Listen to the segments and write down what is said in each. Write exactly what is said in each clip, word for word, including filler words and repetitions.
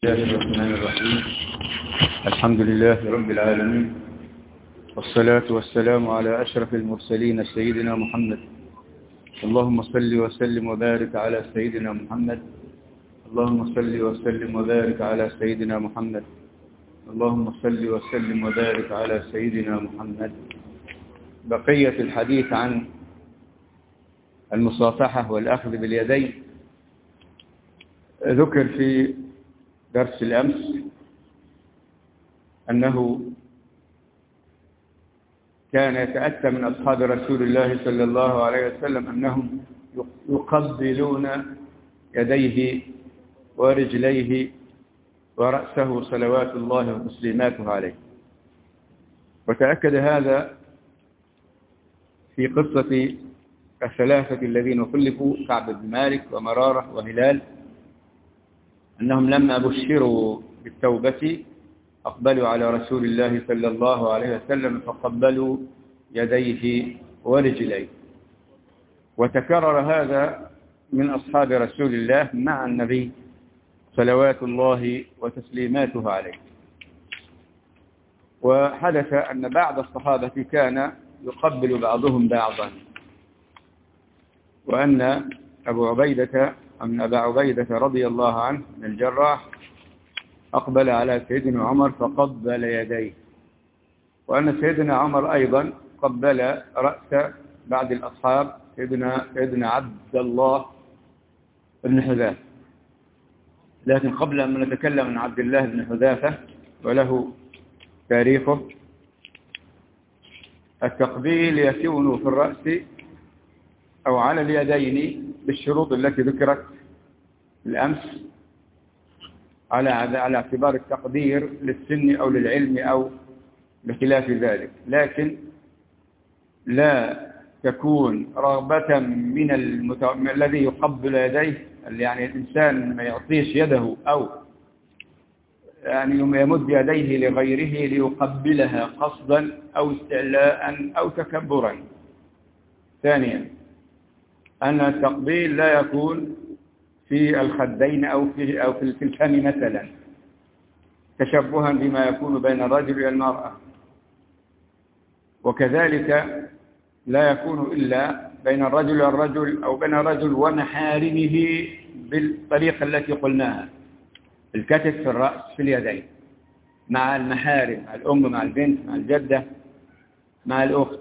بسم الله الرحمن الرحيم. الحمد لله رب العالمين، والصلاة والسلام على أشرف المرسلين سيدنا محمد. اللهم صل وسلم وبارك على سيدنا محمد. اللهم صل وسلم وبارك على سيدنا محمد. اللهم صل وسلم وبارك على سيدنا محمد. بقية الحديث عن المصافحة والأخذ باليدين ذكر في درس الأمس أنه كان يتأتى من أصحاب رسول الله صلى الله عليه وسلم أنهم يقبلون يديه ورجليه ورأسه صلوات الله وتسليماته عليه. وتأكد هذا في قصة الثلاثة الذين خلفوا، كعب بن مالك ومرارة وهلال، أنهم لما بشروا بالتوبة أقبلوا على رسول الله صلى الله عليه وسلم فقبلوا يديه ورجليه. وتكرر هذا من أصحاب رسول الله مع النبي صلوات الله وتسليماته عليه. وحدث أن بعض الصحابة كان يقبل بعضهم بعضا، وأن أبو عبيدة أن أبا عبيدة رضي الله عنه من الجراح أقبل على سيدنا عمر فقبل يديه، وأن سيدنا عمر أيضا قبل رأس بعض الأصحاب سيدنا, سيدنا عبد الله بن حذافة. لكن قبل أن نتكلم عن عبد الله بن حذافة وله تاريخه، التقبيل يكون في الرأس أو على اليدين بالشروط التي ذكرت الأمس على على اعتبار التقدير للسن أو للعلم أو بخلاف ذلك، لكن لا تكون رغبة من المت... الذي يقبل يديه، يعني الإنسان ما يعطيش يده أو يعني يمد يديه لغيره ليقبلها قصدا أو استعلاء أو تكبرا. ثانيا أن التقبيل لا يكون في الخدين أو في أو في الفم مثلا، تشبها بما يكون بين الرجل والمرأة، وكذلك لا يكون إلا بين الرجل والرجل أو بين الرجل ومحارمه بالطريقة التي قلناها: الكتف في الرأس في اليدين، مع المحارم، مع الأم، مع البنت، مع الجدة، مع الأخت.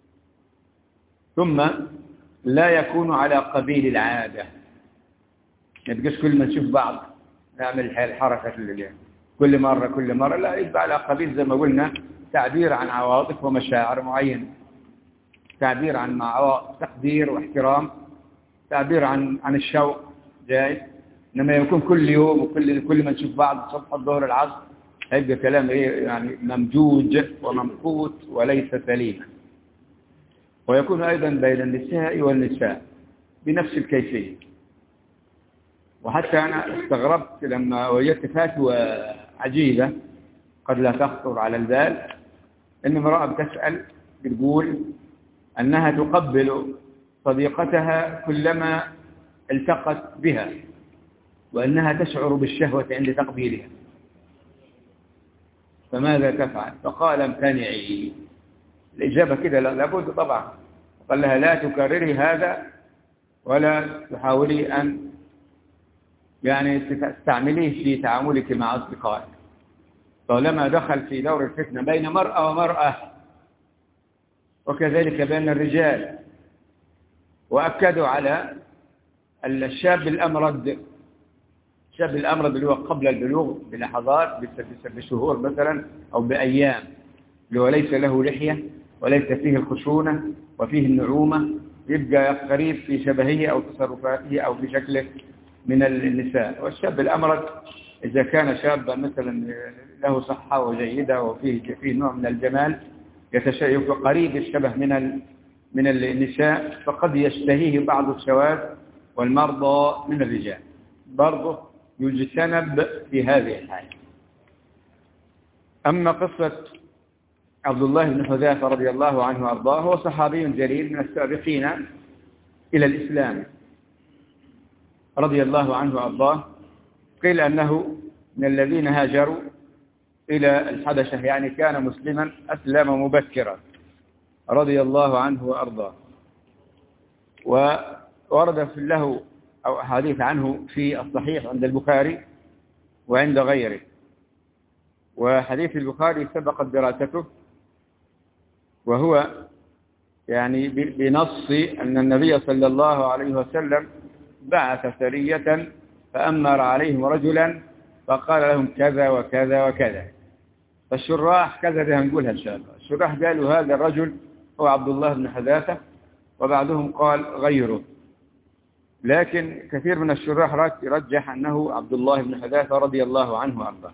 ثم لا يكون على قبيل العادة، ما يبقاش كل ما نشوف بعض نعمل الحركة اللي كل مرة كل مرة، لا، يبقى على قبيل زي ما قلنا تعبير عن عواطف ومشاعر معينة، تعبير عن عواطف، تقدير واحترام، تعبير عن عن الشوق جاي. إنما يكون كل يوم وكل كل ما نشوف بعض صبح الظهر العصر هيبقى كلام ايه يعني ممجوج وممقوت وليس سليما. ويكون أيضا بين النساء والنساء بنفس الكيفية. وحتى أنا استغربت لما وجدت فتوى عجيبة قد لا تخطر على البال، إن امرأة بتسأل بتقول أنها تقبل صديقتها كلما التقت بها، وأنها تشعر بالشهوة عند تقبيلها، فماذا تفعل؟ فقال: امتنعي. الإجابة كده لابد طبعا. قال لها: لا تكرري هذا ولا تحاولي أن يعني تستعمليه في تعاملك مع أصدقائك، طالما دخل في دور الفتنة بين مرأة ومرأة، وكذلك بين الرجال. وأكدوا على الشاب الأمرد، الشاب الأمرد اللي هو قبل البلوغ بلحظات، بشهور مثلا أو بأيام، اللي هو ليس له لحية وليس فيه الخشونة وفيه النعومة، يبقى قريب في شبهه أو تصرفاته أو في شكله من النساء. والشاب الأمرد إذا كان شابا مثلا له صحة وجيدة وفيه فيه نوع من الجمال يتشيك قريب الشبه من من النساء، فقد يشتهيه بعض الشواذ والمرضى من الرجال، برضه يجتنب في هذه الحالة. أما قصة عبد الله بن حذافة رضي الله عنه وأرضاه، هو صحابي جليل من السابقين إلى الإسلام رضي الله عنه وأرضاه. قيل أنه من الذين هاجروا إلى الحبشة، يعني كان مسلما أسلم مبكرا رضي الله عنه وأرضاه. وورد له أو حديث عنه في الصحيح عند البخاري وعند غيره. وحديث البخاري سبقت دراسته، وهو يعني بنص أن النبي صلى الله عليه وسلم بعث سرية فأمر عليهم رجلا فقال لهم كذا وكذا وكذا. فالشراح كذا ده هنقولها إن شاء الله. الشراح قالوا هذا الرجل هو عبد الله بن حذافة، وبعضهم قال غيره، لكن كثير من الشراح رجح أنه عبد الله بن حذافة رضي الله عنه وأرضاه.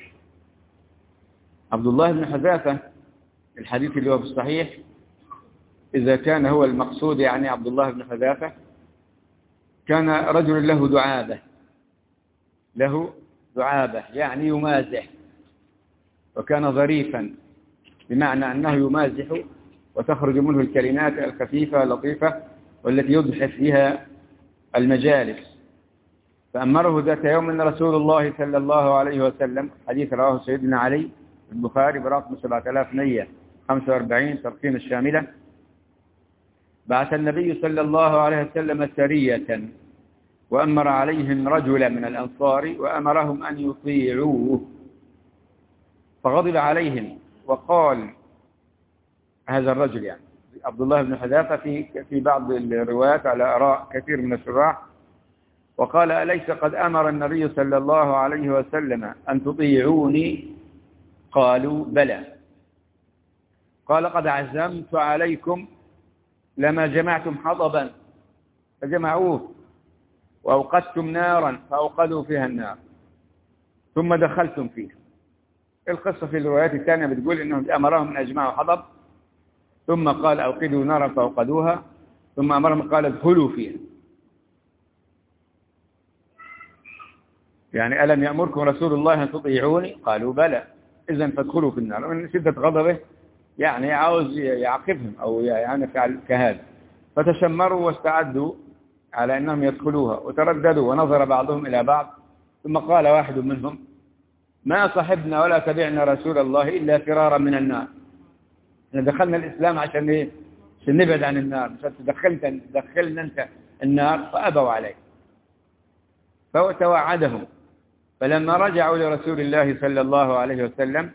عبد الله بن حذافة الحديث اللي هو في الصحيح إذا كان هو المقصود يعني عبد الله بن حذافة، كان رجل له دعابة، له دعابة يعني يمازح، وكان ظريفا بمعنى أنه يمازح وتخرج منه الكلمات الخفيفة اللطيفة والتي يضحك فيها المجالس. فأمره ذات يوم من رسول الله صلى الله عليه وسلم، حديث رواه سيدنا علي البخاري برقم سبعة آلاف ومئة وخمسة وأربعين ترقيم الشاملة. بعث النبي صلى الله عليه وسلم سرية وأمر عليهم رجلا من الأنصار وأمرهم أن يطيعوه، فغضب عليهم وقال هذا الرجل يعني عبد الله بن حذافة في في بعض الروايات على آراء كثير من الشراح، وقال أليس قد أمر النبي صلى الله عليه وسلم أن تطيعوني؟ قالوا بلى. قال قد عزمت عليكم لما جمعتم حطبا فجمعوه، وأوقدتم نارا فأوقدوا فيها النار، ثم دخلتم فيها. القصة في الروايات الثانية بتقول إنهم أمرهم أن يجمعوا حطب، ثم قال أوقدوا نارا فأوقدوها، ثم أمرهم قال ادخلوا فيها. يعني ألم يأمركم رسول الله أن تطيعوني؟ قالوا بلى، إذن فادخلوا في النار. من شدة غضبه يعني عاوز يعاقبهم أو يعني فعل كهذا، فتشمروا واستعدوا على أنهم يدخلوها، وترددوا ونظر بعضهم إلى بعض، ثم قال واحد منهم ما صحبنا ولا تبعنا رسول الله إلا فرارا من النار. احنا دخلنا الإسلام عشان إيه؟ عشان نبعد عن النار، عشان تدخلنا دخلنا أنت النار، فأبوا عليه. فهو توعدهم. فلما رجعوا لرسول الله صلى الله عليه وسلم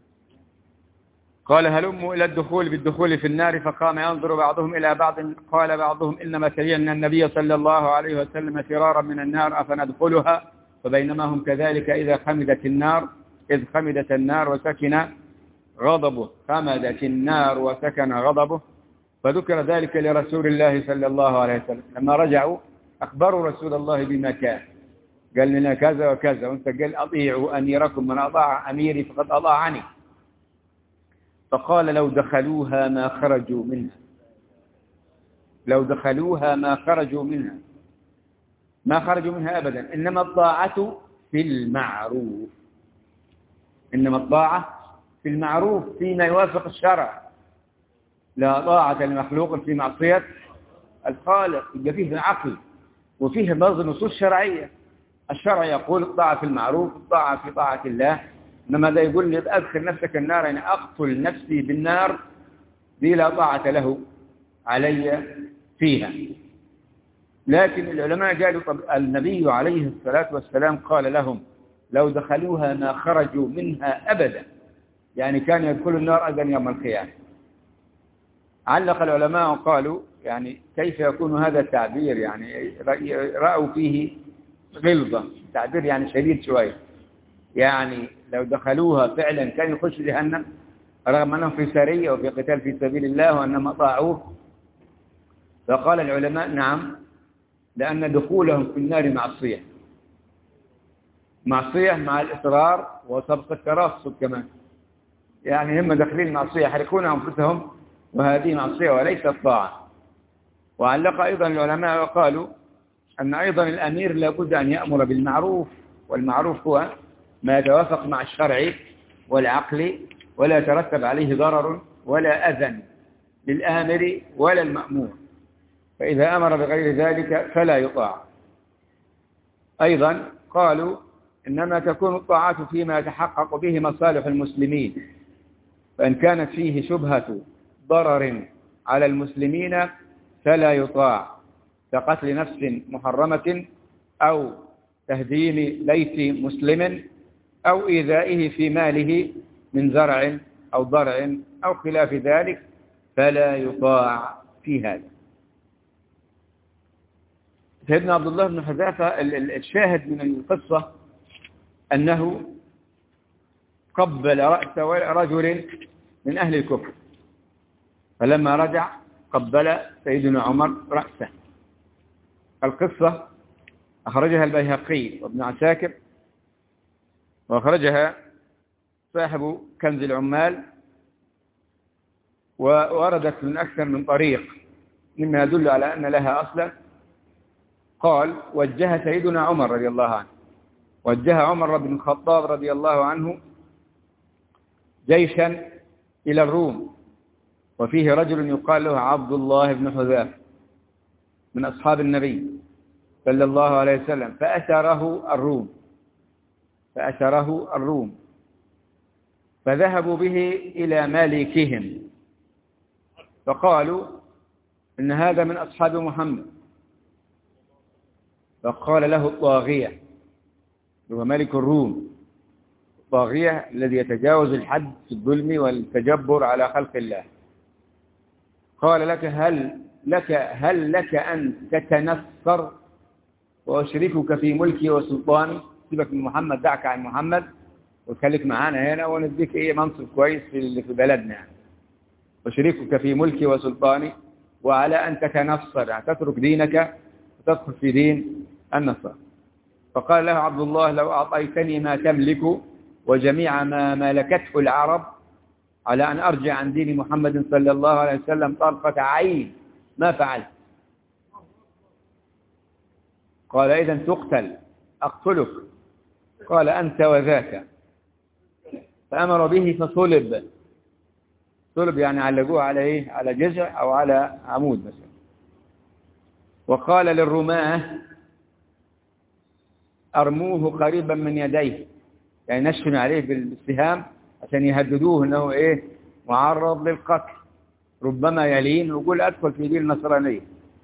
قال هلموا إلى الدخول بالدخول في النار، فقام ينظر بعضهم إلى بعض. قال بعضهم إنما سيئنا النبي صلى الله عليه وسلم فرارا من النار أفندخلها؟ فبينما هم كذلك إذا خمدت النار إذ خمدت النار وسكن غضبه خمدت النار وسكن غضبه. فذكر ذلك لرسول الله صلى الله عليه وسلم. لما رجعوا أخبروا رسول الله بما كان، قال لنا كذا وكذا، وانت قال أطيعوا أميركم، من أطاع أميري فقد أطاعني. فقال لو دخلوها ما خرجوا منها، لو دخلوها ما خرجوا منها، ما خرجوا منها أبدا. إنما الطاعة في المعروف، إنما الطاعة في المعروف فيما يوافق الشرع. لا طاعة لمخلوق في معصية الخالق. يبقى فيه عقل وفيه بعض النصوص شرعية. الشرع يقول الطاعة في المعروف، الطاعة في طاعة الله. إنما ده يقول لي أدخل نفسك النار، يعني أقتل نفسي بالنار، دي لا طاعة له علي فيها. لكن العلماء قالوا طب النبي عليه الصلاة والسلام قال لهم لو دخلوها ما خرجوا منها أبدا، يعني كان يدخلوا النار أبدا يوم القيامة. علق العلماء وقالوا يعني كيف يكون هذا التعبير؟ يعني رأوا فيه غلظة، تعبير يعني شديد شوية. يعني لو دخلوها فعلا كان يخش جهنم رغم أنهم في سرية وفي قتال في سبيل الله وأنهم أطاعوه. فقال العلماء نعم، لأن دخولهم في النار معصية، معصية مع الإصرار وسبق الترصد كمان. يعني هم داخلين معصية يحرقون أنفسهم، وهذه معصية وليست طاعة. وعلق أيضا العلماء وقالوا أن أيضا الأمير لابد أن يأمر بالمعروف، والمعروف هو ما يتوافق مع الشرع والعقل ولا يترتب عليه ضرر ولا أذى للآمر ولا المأمور، فإذا أمر بغير ذلك فلا يطاع. أيضا قالوا إنما تكون الطاعات فيما يتحقق به مصالح المسلمين، فإن كانت فيه شبهة ضرر على المسلمين فلا يطاع، كقتل نفس محرمة أو تهديم بيت مسلم أو إيذائه في ماله من زرع أو ضرع أو خلاف ذلك، فلا يطاع في هذا. سيدنا عبد الله بن حذافة الشاهد من القصة أنه قبل رأس رجل من أهل الكفر، فلما رجع قبل سيدنا عمر رأسه. القصة أخرجها البيهقي وابن عساكر، وأخرجها صاحب كنز العمال، ووردت من أكثر من طريق مما يدل على أن لها أصلا. قال: وجه سيدنا عمر رضي الله عنه وجه عمر بن الخطاب رضي الله عنه جيشا إلى الروم، وفيه رجل يقال له عبد الله بن حذافة من أصحاب النبي صلى الله عليه وسلم، فأسره الروم فأسره الروم فذهبوا به إلى مالكهم، فقالوا إن هذا من أصحاب محمد. فقال له الطاغية، هو ملك الروم، الطاغية الذي يتجاوز الحد في الظلم والتجبر على خلق الله، قال: لك هل لك هل لك أن تتنصر وأشركك في ملكي وسلطاني؟ سيبك من محمد، دعك عن محمد وخليك معانا هنا ونديك ايه منصب كويس في اللي في بلدنا يعني. أشركك في ملكي وسلطاني وعلى أن تتنصر، يعني تترك دينك وتدخل في دين النصارى. فقال له عبد الله: لو أعطيتني ما تملك وجميع ما ملكته العرب على أن أرجع عن دين محمد صلى الله عليه وسلم طرفة عين ما فعلت. قال: إذن تقتل. أقتلك. قال: أنت وذاك. فأمر به فصلب. صلب يعني علقوه على إيه؟ على جذع أو على عمود مثلا. وقال للرماة: أرموه قريبا من يديه، يعني نشن عليه بالسهام عشان يهددوه أنه إيه؟ معرض للقتل، ربما يلين ويقول أدخل في دين النصرانية.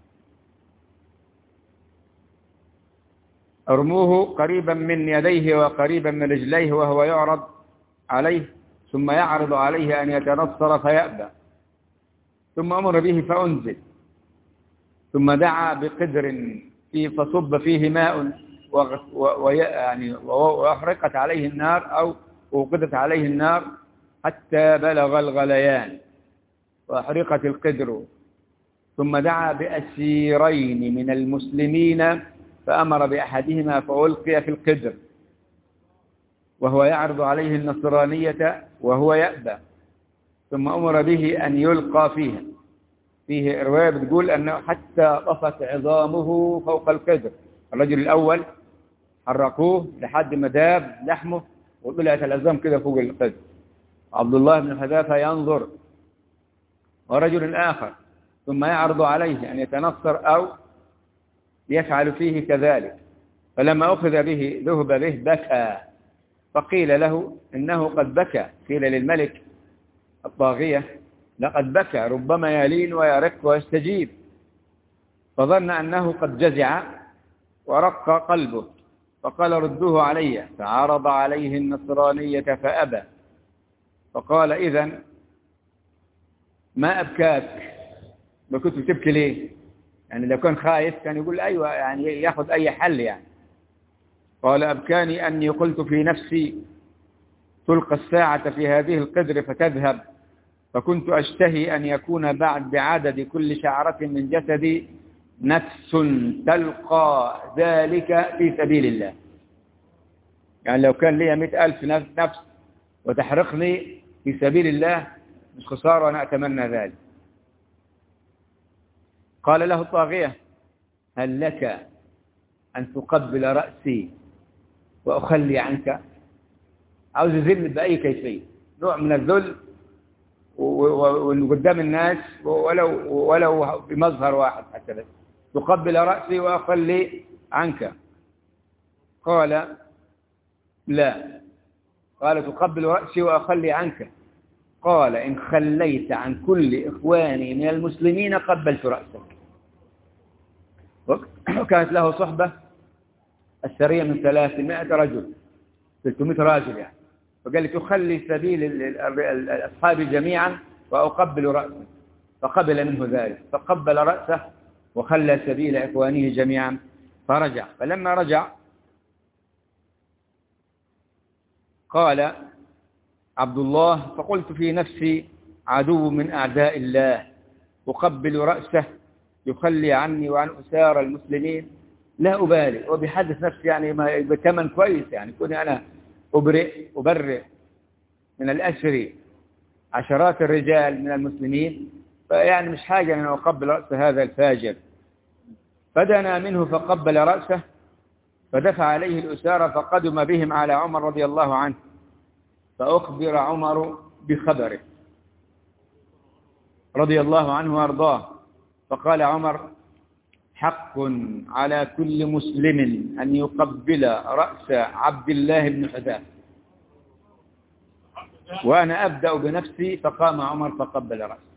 أرموه قريبا من يديه وقريبا من رجليه وهو يعرض عليه، ثم يعرض عليه أن يتنصر فيأبى، ثم أمر به فأنزل، ثم دعا بقدر فيه فصب فيه ماء ويعني وأحرقت عليه النار أو أوقدت عليه النار حتى بلغ الغليان وأحرقت القدر، ثم دعا بأسيرين من المسلمين فأمر بأحدهما فألقي في القدر وهو يعرض عليه النصرانية وهو يأبى، ثم أمر به أن يلقى فيها. فيه رواية بتقول أنه حتى طفت عظامه فوق القدر. الرجل الأول حرقوه لحد ما داب لحمه وطلعت العظام كده فوق القدر. عبد الله بن حذافة ينظر، ورجل آخر ثم يعرض عليه أن يتنصر أو يفعل فيه كذلك، فلما أخذ به ذهب به بكى، فقيل له إنه قد بكى. قيل للملك الطاغية: لقد بكى، ربما يلين ويرق ويستجيب. فظن أنه قد جزع ورق قلبه، فقال: ردوه علي. فعرض عليه النصرانية فأبى، فقال: إذن ما أبكاك؟ ما كنت بتبكي ليه؟ يعني لو كان خايف كان يقول أيوة، يعني يأخذ أي حل يعني. قال: أبكاني أني قلت في نفسي تلقى الساعة في هذه القدر فتذهب، فكنت أشتهي أن يكون بعد بعدد كل شعرة من جسدي نفس تلقى ذلك في سبيل الله. يعني لو كان لي مئة ألف نفس وتحرقني في سبيل الله مش خسارة، وأنا أتمنى ذلك. قال له الطاغية: هل لك أن تقبل رأسي وأخلي عنك؟ عاوز يذل بأي كيفية، نوع من الذل وقدام الناس، ولو ولو بمظهر واحد حتى بس. تقبل رأسي وأخلي عنك. قال: لا. قال تقبل رأسي وأخلي عنك. قال إن خليت عن كل إخواني من المسلمين قبلت رأسك. وكانت له صحبة السرية من ثلاثمائة رجل، ثلاثمائة راجل يعني. فقال لي تخلي سبيل الأصحاب جميعا وأقبل رأسه، فقبل منه ذلك، فقبل رأسه وخلى سبيل إخوانه جميعا فرجع. فلما رجع قال عبد الله فقلت في نفسي عدو من أعداء الله أقبل رأسه يخلي عني وعن أسار المسلمين لا أبالي، وبحدث نفسي يعني ما بثمن كويس، يعني كوني أنا أبرئ أبرئ من الأسر عشرات الرجال من المسلمين، فيعني مش حاجة أن أقبل رأس هذا الفاجر. فدنا منه فقبل رأسه، فدفع عليه الأسارة فقدم بهم على عمر رضي الله عنه، فأخبر عمر بخبره رضي الله عنه وأرضاه. فقال عمر حق على كل مسلم أن يقبل رأس عبد الله بن حذافة، وأنا أبدأ بنفسي. فقام عمر فقبل رأسه.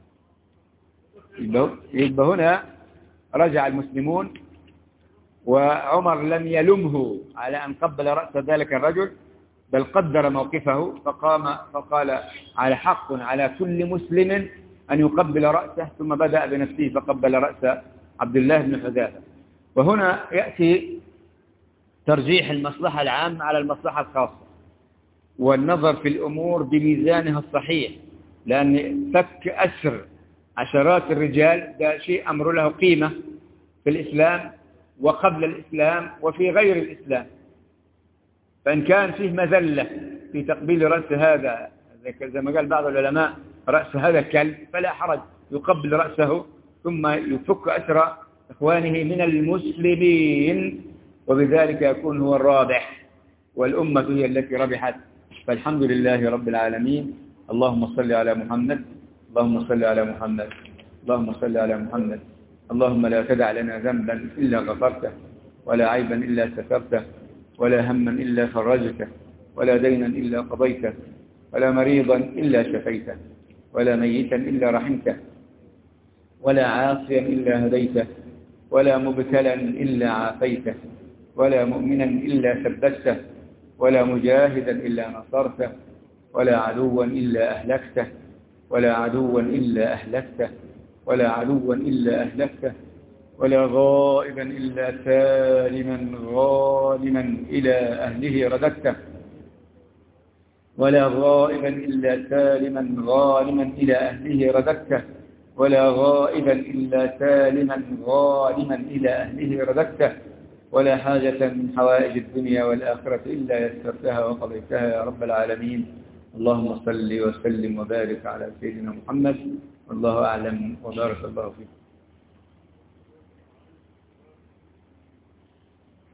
يبقى هنا رجع المسلمون، وعمر لم يلمه على أن قبل رأس ذلك الرجل، بل قدر موقفه فقام فقال على حق على كل مسلم أن يقبل رأسه، ثم بدأ بنفسه فقبل رأس عبد الله بن حذافة. وهنا يأتي ترجيح المصلحة العامة على المصلحة الخاصة، والنظر في الأمور بميزانها الصحيح، لأن فك أسر عشرات الرجال ده شيء أمر له قيمة في الإسلام وقبل الإسلام وفي غير الإسلام. فإن كان فيه مذلة في تقبيل رأس هذا زي ما قال بعض العلماء رأس هذا الكلب، فلا حرج يقبل رأسه ثم يفك أسر إخوانه من المسلمين، وبذلك يكون هو الرابح والأمة هي التي ربحت. فالحمد لله رب العالمين. اللهم صل على محمد، اللهم صل على محمد، اللهم صل على محمد. اللهم لا تدع لنا ذنبا إلا غفرته، ولا عيبا إلا سترته، ولا هما إلا فرجته، ولا دينا إلا قضيته، ولا مريضا إلا شفيته، ولا ميتا إلا رحمته، ولا عاصيا إلا هديته، ولا مبتلا إلا عافيته، ولا مؤمنا إلا ثبته، ولا مجاهدا إلا نصرته، ولا عدوا إلا أهلكته، ولا عدوا إلا أهلكته، ولا عدوا إلا أهلكته، ولا غائبا إلا سالما غانما إلى أهله رددته، ولا غائبا إلا سالما غانما إلى أهله رددته، ولا غائبا إلا سالما غانما إلى أهله رددته، ولا حاجة من حوائج الدنيا والآخرة إلا يسرتها وقضيتها يا رب العالمين. اللهم صل وسلم وبارك على سيدنا محمد، والله أعلم وبارك الله فيك.